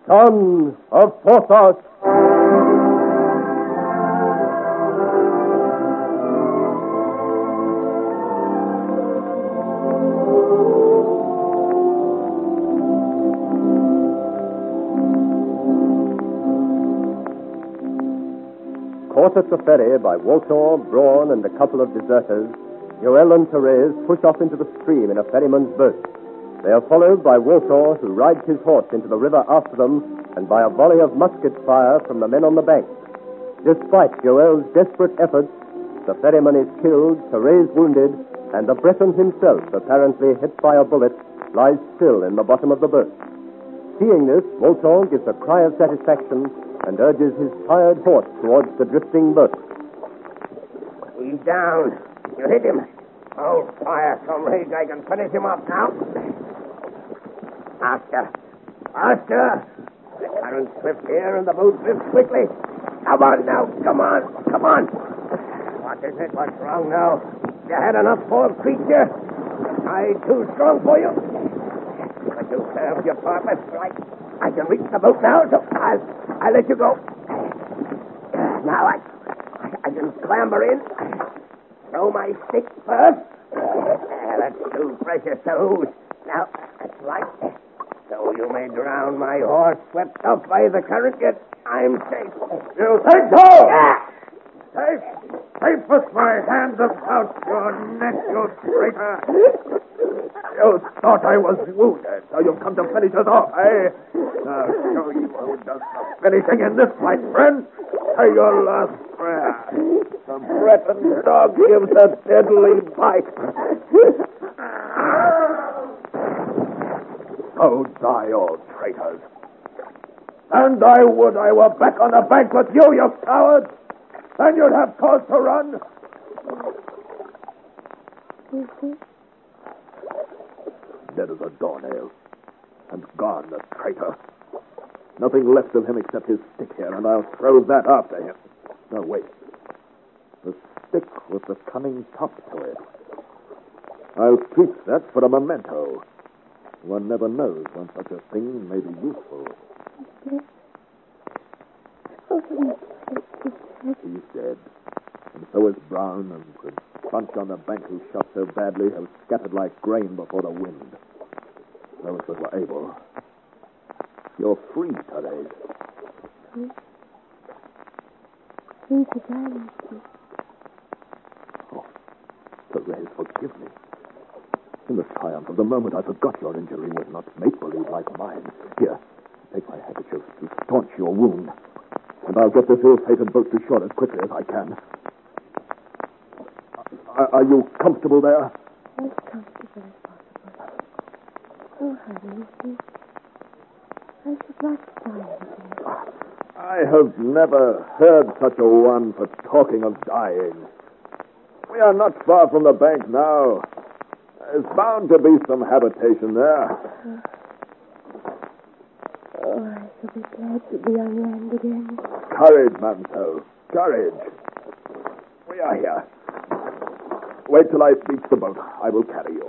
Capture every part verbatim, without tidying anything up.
Son of Porthos. Caught at the ferry by Walter, Braun, and a couple of deserters, Joel and Therese push off into the stream in a ferryman's boat. They are followed by Walter, who rides his horse into the river after them, and by a volley of musket fire from the men on the bank. Despite Joel's desperate efforts, the ferryman is killed, Therese wounded, and the Breton himself, apparently hit by a bullet, lies still in the bottom of the boat. Seeing this, Walter gives a cry of satisfaction and urges his tired horse towards the drifting boat. He's down. You hit him. Hold fire, comrades. I can finish him off now. Faster. Faster. The current's swift here and the boat drifts quickly. Come on now. Come on. Come on. What is it? What's wrong now? You had enough, poor creature? I too strong for you? But you served your purpose. I, I can reach the boat now, so I'll, I'll let you go. Now I, I can clamber in. Throw my stick first. That's too precious to lose. Now, that's right. So you may drown my horse swept up by the current, yet I'm safe. You think so? Safe? Safe with my hands about your neck, you traitor. You thought I was wounded, so you've come to finish us off, eh? I'll show you who does the finishing in this fight, friend. Say your last prayer. The Breton dog gives a deadly bite. So die, all traitors. And I would I were back on the bank with you, you cowards. Then you'd have cause to run. Mm-hmm. Dead as a doornail. And gone, the traitor. Nothing left of him except his stick here, and I'll throw that after him. No, wait. The stick with the cunning top to it. I'll keep that for a memento. One never knows when such a thing may be useful. He's dead. And so is Brown, and the bunch on the bank who shot so badly have scattered like grain before the wind. Those that were able. You're free, Therese. Free? Free to die, Monsieur. Oh, Therese, forgive me. In the triumph of the moment, I forgot your injury was not make-believe like mine. Here, take my handkerchief to staunch your wound, and I'll get this ill-fated boat to shore as quickly as I can. Are, are you comfortable there? As comfortable as possible. Oh, honey, you I should like to die with you. I have never heard such a one for talking of dying. We are not far from the bank now. There's bound to be some habitation there. Uh, oh, I shall be glad to be on land again. Courage, mademoiselle. Courage. We are here. Wait till I reach the boat. I will carry you.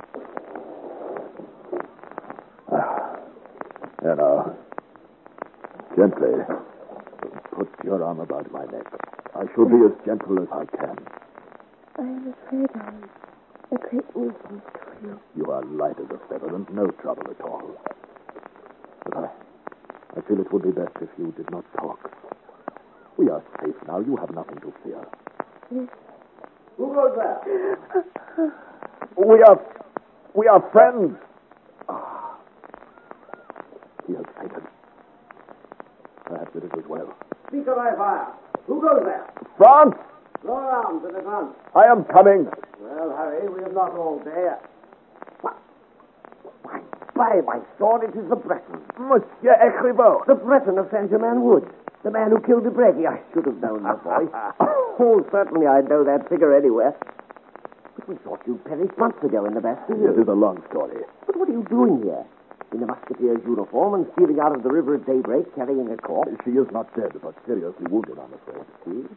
There now. Gently. Put your arm about my neck. I shall be as gentle as I can. I am afraid I am a great nuisance to you. You are light as a feather and no trouble at all. But I, I feel it would be best if you did not talk. We are safe now. You have nothing to fear. Yes. Who goes there? We are, we are friends. Ah, he has fainted. Perhaps it is as well. Speak of my fire. Who goes there? France! Go around to the front. I am coming. Well, hurry. We have not all day. What? Why, by my sword, it is the Breton. Monsieur Écrivaux. The Breton of Saint-Germain-Wood. The man who killed Debretti. I should have known the voice. Oh, certainly I'd know that figure anywhere. But we thought you perished months ago in the Bastille. It is a long story. But what are you doing here? In a musketeer's uniform and stealing out of the river at daybreak, carrying a corpse? She is not dead, but seriously wounded, I'm afraid. See?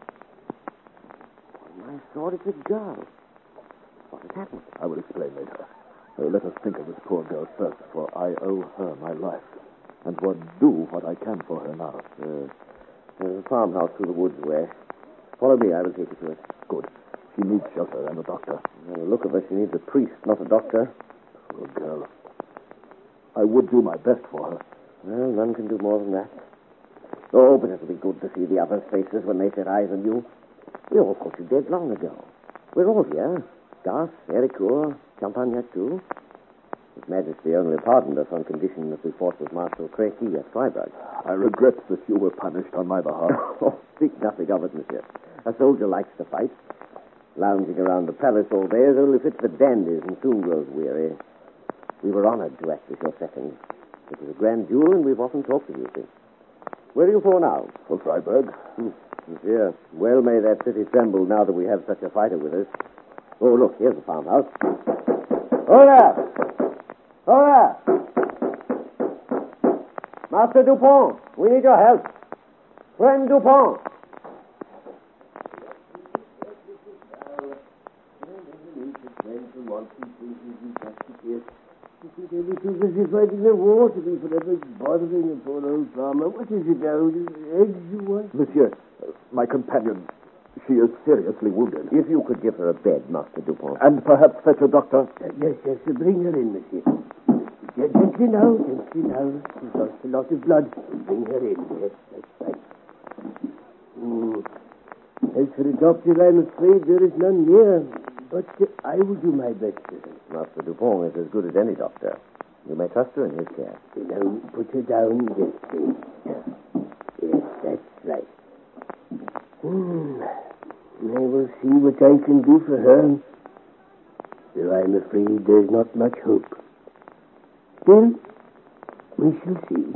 I thought it's a girl. What has happened? I will explain later. Uh, let us think of this poor girl first, for I owe her my life. and will do what I can for her now. Uh, there's a farmhouse through the woods where. Follow me, I will take you to it. Good. She needs shelter and a doctor. By the look of her, she needs a priest, not a doctor. Good girl. I would do my best for her. Well, none can do more than that. Oh, but it'll be good to see the others' faces when they set eyes on you. We all thought you dead long ago. We're all here. Gas, Ericourt, Champagnac, too. His Majesty only pardoned us on condition that we fought with Marshal Crécy at Freiburg. I regret that you were punished on my behalf. Oh, speak nothing of it, monsieur. A soldier likes to fight. Lounging around the palace all day is only fit for dandies and soon grows weary. We were honored to act as your second. It was a grand duel, and we've often talked of you since. Where are you for now? For Freiburg. Hmm. Monsieur, well may that city tremble now that we have such a fighter with us. Oh, look, here's the farmhouse. Oh, there! Oh, there! Master Dupont, we need your help. Friend Dupont. It is as if I didn't have war to be forever bothering a poor old farmer. What is it now? Eggs you want? Monsieur, uh, my companion, she is seriously wounded. If you could give her a bed, Master Dupont. And perhaps fetch a doctor. Uh, yes, yes, uh, bring her in, monsieur. Gen- Gently now, gently now. She's lost a lot of blood. Bring her in, yes, that's right. Mm. As for a doctor, I'm afraid there is none near. But uh, I will do my best for her. Master Dupont is as good as any doctor. You may trust her in his care. You know, put her down, yes, please. Yes, that's right. Hmm. I will see what I can do for her. Though I'm afraid there's not much hope. Still, we shall see.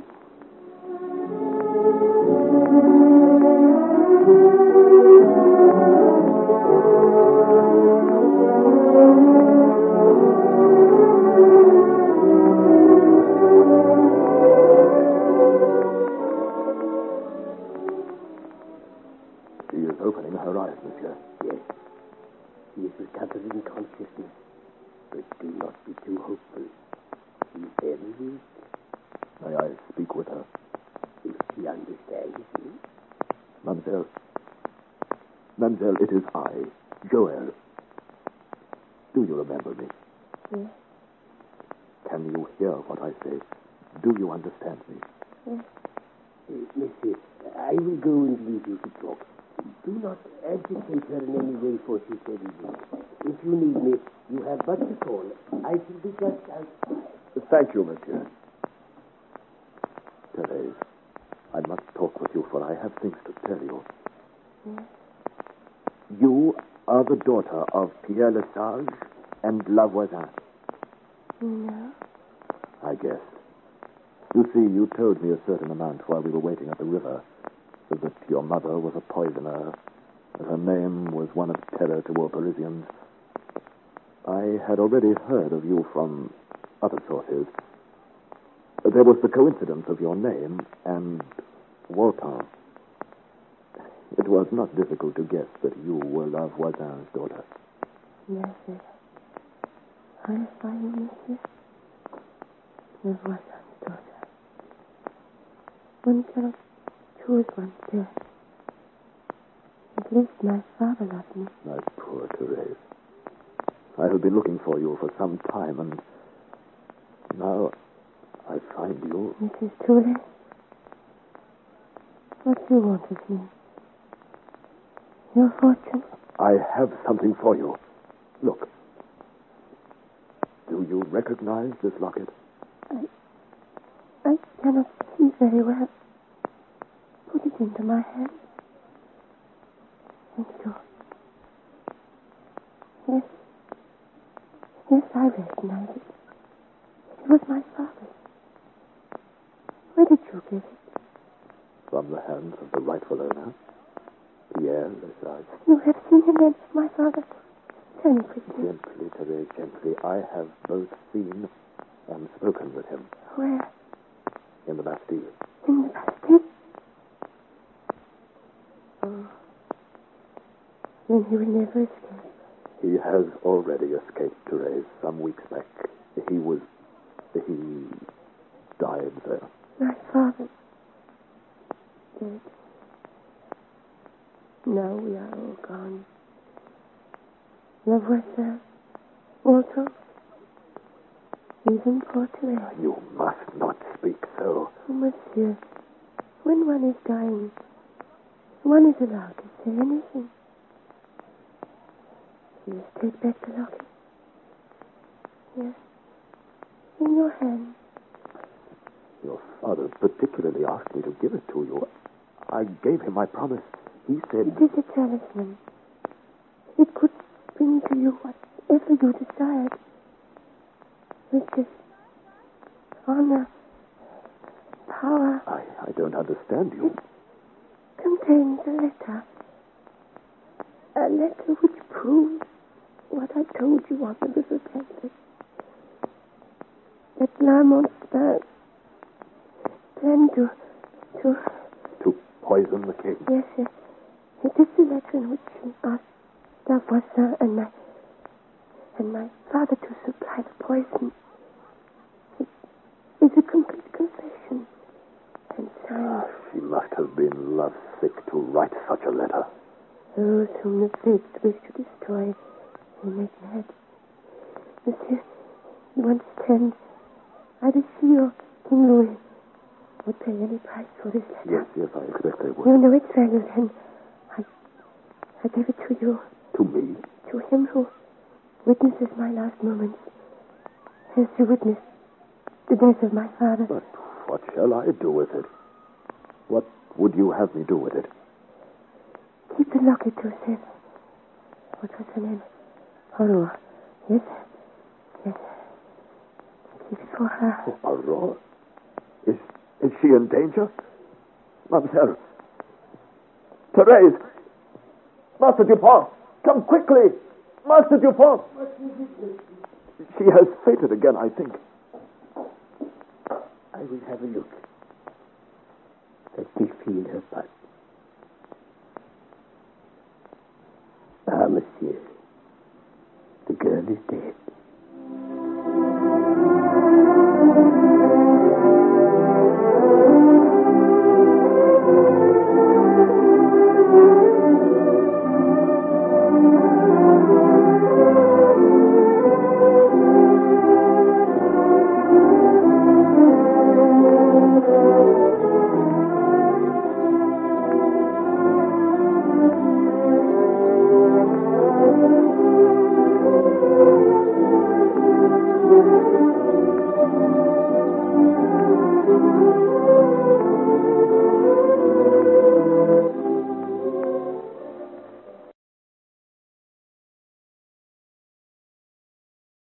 She is opening her eyes, monsieur. Yes, she is recovering consciousness. But do not be too hopeful. She's very weak. May I speak with her? If she understands you. Mademoiselle. Mademoiselle, it is I, Joel. Do you remember me? Yes. Can you hear what I say? Do you understand me? Yes. Uh, monsieur, I will go and leave you to talk. Do not agitate her in any way, for she's very weak. If you need me, you have but to call. I shall be just outside. Thank you, monsieur. Therese, I must talk with you, for I have things to tell you. Yes. You are the daughter of Pierre Lesage and La Voisin. No. I guess. You see, you told me a certain amount while we were waiting at the river, so that your mother was a poisoner, that her name was one of terror to all Parisians. I had already heard of you from other sources. There was the coincidence of your name and Walton. It was not difficult to guess that you were La Voisin's daughter. Yes, yes. I find monsieur. There was a daughter. One cannot choose one's death. At least my father loved me. My poor Therese. I have been looking for you for some time, and now I find you. It is too late. What do you want of me? Your fortune? I have something for you. Look. Do you recognize this locket? I... I cannot see very well. Put it into my hand. Thank you. Yes. Yes, I recognize it. It was my father's. Where did you get it? From the hands of the rightful owner, Pierre Lesage. You have seen him then, my father? Tell me quickly. Gently, Therese, gently. I have both seen and spoken with him. Where? In the Bastille. In the Bastille? Oh. Then he will never escape. He has already escaped, Therese, some weeks back. He was... he died there. My father. Dead. Now we are all gone. Love was there. Walter. Even for today. You must not speak so. Oh, monsieur. When one is dying, one is allowed to say anything. Please take back the locket. Yes. In your hand. Your father particularly asked me to give it to you. I gave him my promise. He said... It is a talisman. It could bring to you whatever you desired. Riches, honor, power. I, I don't understand you. It contains a letter. A letter which proves what I told you on the river bank. That Lamont's planned to... to... To poison the king? Yes, yes. It is the letter in which he asked Lavoisin and my... and my father to supply the poison. It is a complete confession. And signed. She must have been lovesick to write such a letter. Those whom the fates wish to destroy, they make mad. Monsieur, you understand? Either she or King Louis would pay any price for this letter. Yes, yes, I expect they would. You know its value, then. I, I gave it to you. To me? To him who witnesses my last moments. As you witnessed the death of my father. But what shall I do with it? What would you have me do with it? Keep the locket, Joseph. What was her name? Aurore. Yes? Yes. Keep it for her. Oh, Aurore? Is, is she in danger? Mademoiselle. Therese. Master Dupont. Come quickly. Master Dupont. She has fainted again, I think. I will have a look. Let me feel her pulse. Ah, monsieur. The girl is dead.